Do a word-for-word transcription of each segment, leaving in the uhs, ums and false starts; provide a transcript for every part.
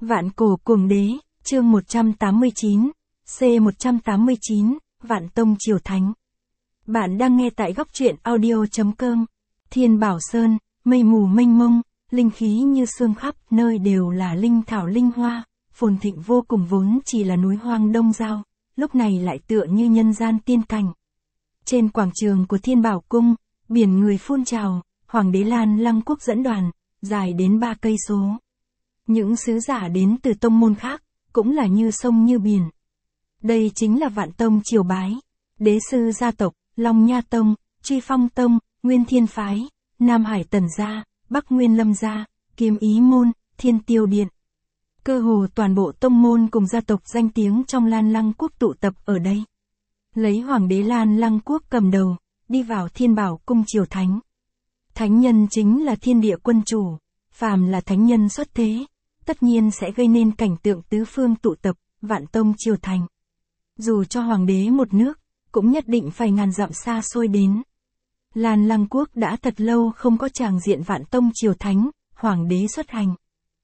Vạn cổ cuồng đế, chương một trăm tám mươi chín, C một trăm tám mươi chín, Vạn Tông Triều Thánh. Bạn đang nghe tại góc truyện audio chấm com. Thiên Bảo Sơn, mây mù mênh mông, linh khí như sương khắp nơi đều là linh thảo linh hoa, phồn thịnh vô cùng vốn chỉ là núi hoang đông giao, lúc này lại tựa như nhân gian tiên cảnh. Trên quảng trường của Thiên Bảo Cung, biển người phun trào, Hoàng đế Lan Lăng Quốc dẫn đoàn, dài đến ba cây số. Những sứ giả đến từ tông môn khác, cũng là như sông như biển. Đây chính là Vạn Tông Triều Bái, đế sư gia tộc, Long Nha Tông, Truy Phong Tông, Nguyên Thiên Phái, Nam Hải Tần Gia, Bắc Nguyên Lâm Gia, Kiếm Ý Môn, Thiên Tiêu Điện. Cơ hồ toàn bộ tông môn cùng gia tộc danh tiếng trong Lan Lăng Quốc tụ tập ở đây. Lấy Hoàng đế Lan Lăng Quốc cầm đầu, đi vào Thiên Bảo Cung Triều Thánh. Thánh nhân chính là thiên địa quân chủ, phàm là thánh nhân xuất thế, tất nhiên sẽ gây nên cảnh tượng tứ phương tụ tập, Vạn Tông Triều Thành. Dù cho Hoàng đế một nước, cũng nhất định phải ngàn dặm xa xôi đến. Lan Lăng Quốc đã thật lâu không có tràng diện Vạn Tông Triều Thánh, Hoàng đế xuất hành.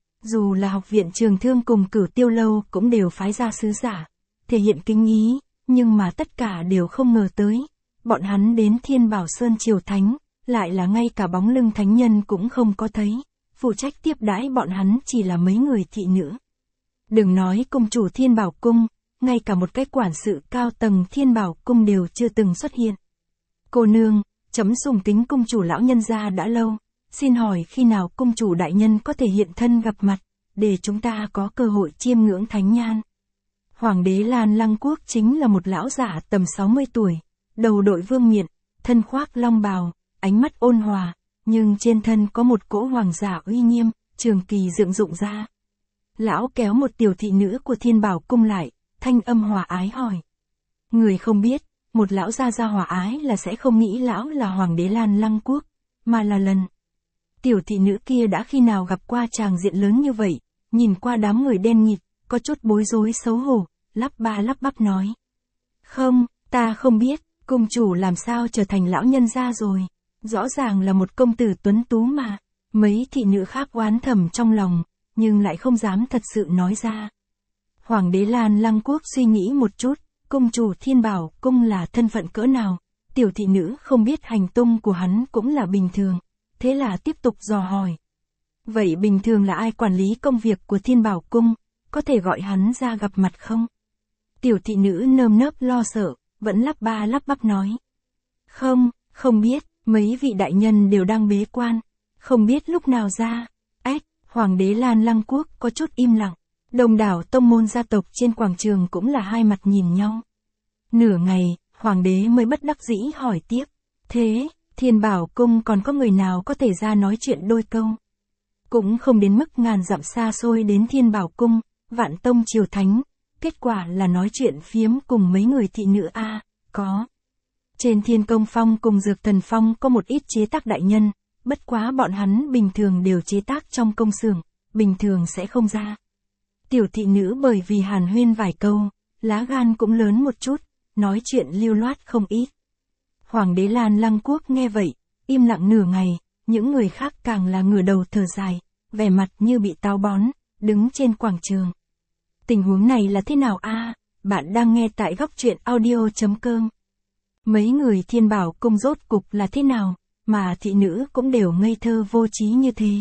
Dù là Học viện Trường Thương cùng Cửu Tiêu Lâu cũng đều phái ra sứ giả, thể hiện kính ý, nhưng mà tất cả đều không ngờ tới. Bọn hắn đến Thiên Bảo Sơn Triều Thánh, lại là ngay cả bóng lưng thánh nhân cũng không có thấy. Phụ trách tiếp đãi bọn hắn chỉ là mấy người thị nữ. Đừng nói cung chủ Thiên Bảo Cung, ngay cả một cái quản sự cao tầng Thiên Bảo Cung đều chưa từng xuất hiện. Cô nương, chấm sùng kính cung chủ lão nhân gia đã lâu, xin hỏi khi nào cung chủ đại nhân có thể hiện thân gặp mặt, để chúng ta có cơ hội chiêm ngưỡng thánh nhan. Hoàng đế Lan Lăng Quốc chính là một lão giả tầm sáu mươi tuổi, đầu đội vương miện, thân khoác long bào, ánh mắt ôn hòa, nhưng trên thân có một cỗ hoàng giả uy nghiêm, trường kỳ dựng dụng ra. Lão kéo một tiểu thị nữ của Thiên Bảo Cung lại, thanh âm hòa ái hỏi. Người không biết, một lão gia gia hòa ái là sẽ không nghĩ lão là Hoàng đế Lan Lăng Quốc, mà là lần. Tiểu thị nữ kia đã khi nào gặp qua tràng diện lớn như vậy, nhìn qua đám người đen nghịt, có chút bối rối xấu hổ, lắp ba lắp bắp nói. Không, ta không biết, cung chủ làm sao trở thành lão nhân gia rồi. Rõ ràng là một công tử tuấn tú mà. Mấy thị nữ khác oán thầm trong lòng, nhưng lại không dám thật sự nói ra. Hoàng đế Lan Lăng Quốc suy nghĩ một chút, cung chủ Thiên Bảo Cung là thân phận cỡ nào, tiểu thị nữ không biết hành tung của hắn cũng là bình thường, thế là tiếp tục dò hỏi. Vậy bình thường là ai quản lý công việc của Thiên Bảo Cung, có thể gọi hắn ra gặp mặt không? Tiểu thị nữ nơm nớp lo sợ, vẫn lắp ba lắp bắp nói. Không, không biết. Mấy vị đại nhân đều đang bế quan, không biết lúc nào ra. Ếch, Hoàng đế Lan Lăng Quốc có chút im lặng. Đồng đảo tông môn gia tộc trên quảng trường cũng là hai mặt nhìn nhau. Nửa ngày, Hoàng đế mới bất đắc dĩ hỏi tiếp. Thế, Thiên Bảo Cung còn có người nào có thể ra nói chuyện đôi câu? Cũng không đến mức ngàn dặm xa xôi đến Thiên Bảo Cung, Vạn Tông Triều Thánh. Kết quả là nói chuyện phiếm cùng mấy người thị nữ a à, có. Trên Thiên Công Phong cùng Dược Thần Phong có một ít chế tác đại nhân, bất quá bọn hắn bình thường đều chế tác trong công xưởng, bình thường sẽ không ra. Tiểu thị nữ bởi vì hàn huyên vài câu, lá gan cũng lớn một chút, nói chuyện lưu loát không ít. Hoàng đế Lan Lăng Quốc nghe vậy, im lặng nửa ngày, những người khác càng là ngửa đầu thở dài, vẻ mặt như bị táo bón, đứng trên quảng trường. Tình huống này là thế nào a? À, bạn đang nghe tại góc truyện audio chấm com. Mấy người Thiên Bảo Cung rốt cục là thế nào, mà thị nữ cũng đều ngây thơ vô trí như thế.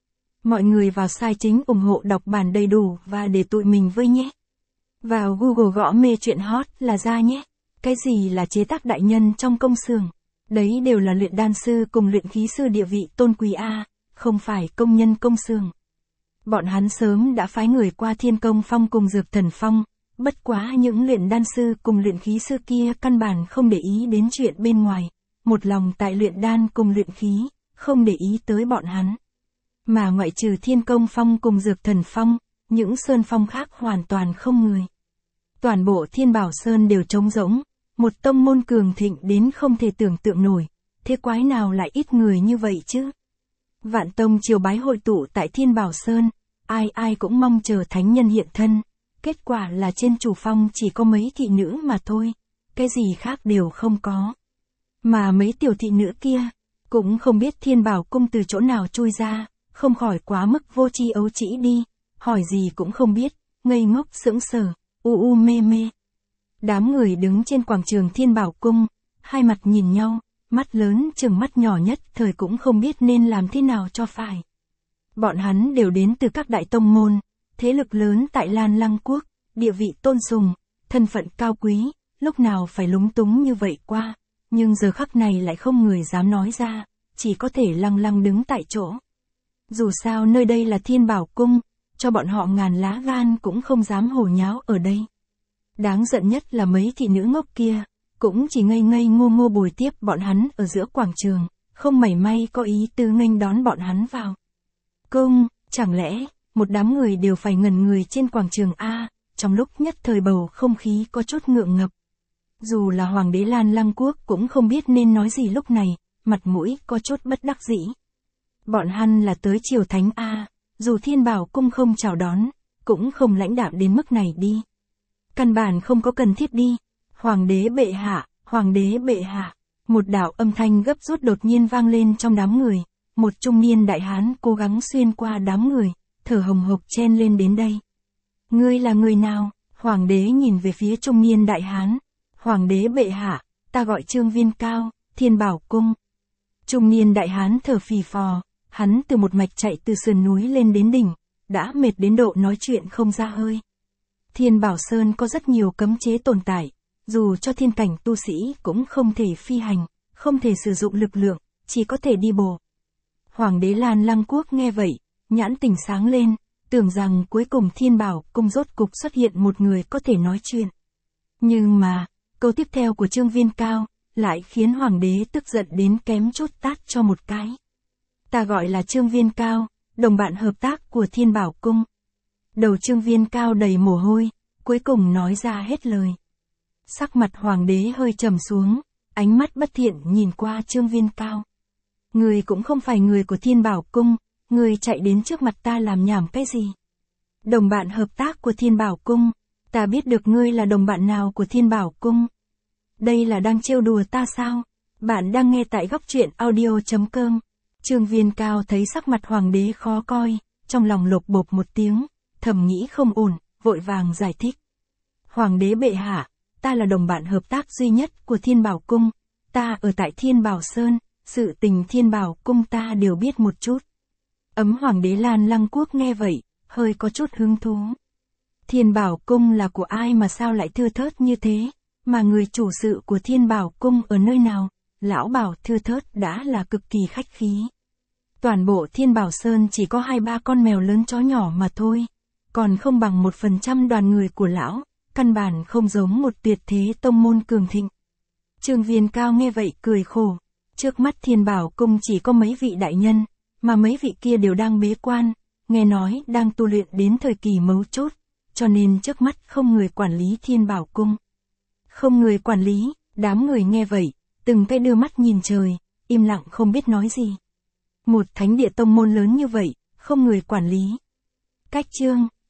Mọi người vào sai chính ủng hộ đọc bản đầy đủ và để tụi mình với nhé. Vào Google gõ mê chuyện hot là ra nhé. Cái gì là chế tác đại nhân trong công xưởng? Đấy đều là luyện đan sư cùng luyện khí sư địa vị tôn quý a, không phải công nhân công xưởng. Bọn hắn sớm đã phái người qua Thiên Công Phong cùng Dược Thần Phong. Bất quá những luyện đan sư cùng luyện khí sư kia căn bản không để ý đến chuyện bên ngoài, một lòng tại luyện đan cùng luyện khí, không để ý tới bọn hắn. Mà ngoại trừ Thiên Công Phong cùng Dược Thần Phong, những sơn phong khác hoàn toàn không người. Toàn bộ Thiên Bảo Sơn đều trống rỗng, một tông môn cường thịnh đến không thể tưởng tượng nổi, thế quái nào lại ít người như vậy chứ? Vạn Tông Triều Bái hội tụ tại Thiên Bảo Sơn, ai ai cũng mong chờ thánh nhân hiện thân. Kết quả là trên chủ phong chỉ có mấy thị nữ mà thôi, cái gì khác đều không có. Mà mấy tiểu thị nữ kia, cũng không biết Thiên Bảo Cung từ chỗ nào chui ra, không khỏi quá mức vô tri ấu trĩ đi. hỏi gì cũng không biết, ngây ngốc sững sờ, u u mê mê. Đám người đứng trên quảng trường Thiên Bảo Cung, hai mặt nhìn nhau, mắt lớn chừng mắt nhỏ nhất thời cũng không biết nên làm thế nào cho phải. Bọn hắn đều đến từ các đại tông môn, thế lực lớn tại Lan Lăng Quốc, địa vị tôn sùng, thân phận cao quý, lúc nào phải lúng túng như vậy qua, nhưng giờ khắc này lại không người dám nói ra, chỉ có thể lăng lăng đứng tại chỗ. Dù sao nơi đây là Thiên Bảo Cung, cho bọn họ ngàn lá gan cũng không dám hồ nháo ở đây. Đáng giận nhất là mấy thị nữ ngốc kia, cũng chỉ ngây ngây ngô ngô bồi tiếp bọn hắn ở giữa quảng trường, không mảy may có ý tư nghênh đón bọn hắn vào. Cung, chẳng lẽ, một đám người đều phải ngẩn người trên quảng trường A, trong lúc nhất thời bầu không khí có chút ngượng ngập. Dù là Hoàng đế Lan Lăng Quốc cũng không biết nên nói gì lúc này, mặt mũi có chút bất đắc dĩ. Bọn hắn là tới triều thánh A, dù Thiên Bảo Cung không chào đón, cũng không lãnh đạm đến mức này đi. Căn bản không có cần thiết đi. Hoàng đế bệ hạ, hoàng đế bệ hạ. Một đạo âm thanh gấp rút đột nhiên vang lên trong đám người. Một trung niên đại hán cố gắng xuyên qua đám người, thở hồng hộc chen lên đến đây. Ngươi là người nào? Hoàng đế nhìn về phía trung niên đại hán. Hoàng đế bệ hạ, ta gọi Trương Viên Cao, Thiên Bảo Cung. Trung niên đại hán thở phì phò, hắn từ một mạch chạy từ sườn núi lên đến đỉnh, đã mệt đến độ nói chuyện không ra hơi. Thiên Bảo Sơn có rất nhiều cấm chế tồn tại, dù cho thiên cảnh tu sĩ cũng không thể phi hành, không thể sử dụng lực lượng, chỉ có thể đi bộ. Hoàng đế Lan Lăng Quốc nghe vậy, nhãn tình sáng lên, tưởng rằng cuối cùng Thiên Bảo Cung rốt cục xuất hiện một người có thể nói chuyện. Nhưng mà, câu tiếp theo của Trương Viên Cao, lại khiến Hoàng đế tức giận đến kém chút tát cho một cái. Ta gọi là Trương Viên Cao, đồng bạn hợp tác của Thiên Bảo Cung. Đầu Trương Viên Cao đầy mồ hôi, cuối cùng nói ra hết lời. Sắc mặt Hoàng đế hơi trầm xuống, ánh mắt bất thiện nhìn qua Trương Viên Cao. Người cũng không phải người của Thiên Bảo Cung, người chạy đến trước mặt ta làm nhảm cái gì? Đồng bạn hợp tác của Thiên Bảo Cung, ta biết được ngươi là đồng bạn nào của Thiên Bảo Cung. Đây là đang trêu đùa ta sao? Bạn đang nghe tại góc truyện audio chấm com. Trương Viên Cao thấy sắc mặt Hoàng đế khó coi, trong lòng lột bột một tiếng, thầm nghĩ không ổn, vội vàng giải thích. Hoàng đế bệ hạ, ta là đồng bạn hợp tác duy nhất của Thiên Bảo Cung, ta ở tại Thiên Bảo Sơn, sự tình Thiên Bảo Cung ta đều biết một chút. Ấm Hoàng đế Lan Lăng Quốc nghe vậy, hơi có chút hứng thú. Thiên Bảo Cung là của ai mà sao lại thưa thớt như thế, mà người chủ sự của Thiên Bảo Cung ở nơi nào? Lão bảo thưa thớt đã là cực kỳ khách khí. Toàn bộ Thiên Bảo Sơn chỉ có hai ba con mèo lớn chó nhỏ mà thôi, còn không bằng một phần trăm đoàn người của lão, căn bản không giống một tuyệt thế tông môn cường thịnh. Trương Viên Cao nghe vậy cười khổ, trước mắt Thiên Bảo Cung chỉ có mấy vị đại nhân, mà mấy vị kia đều đang bế quan, nghe nói đang tu luyện đến thời kỳ mấu chốt, cho nên trước mắt không người quản lý Thiên Bảo Cung. Không người quản lý, đám người nghe vậy, từng cái đưa mắt nhìn trời, im lặng không biết nói gì. Một thánh địa tông môn lớn như vậy, không người quản lý. Cách chương,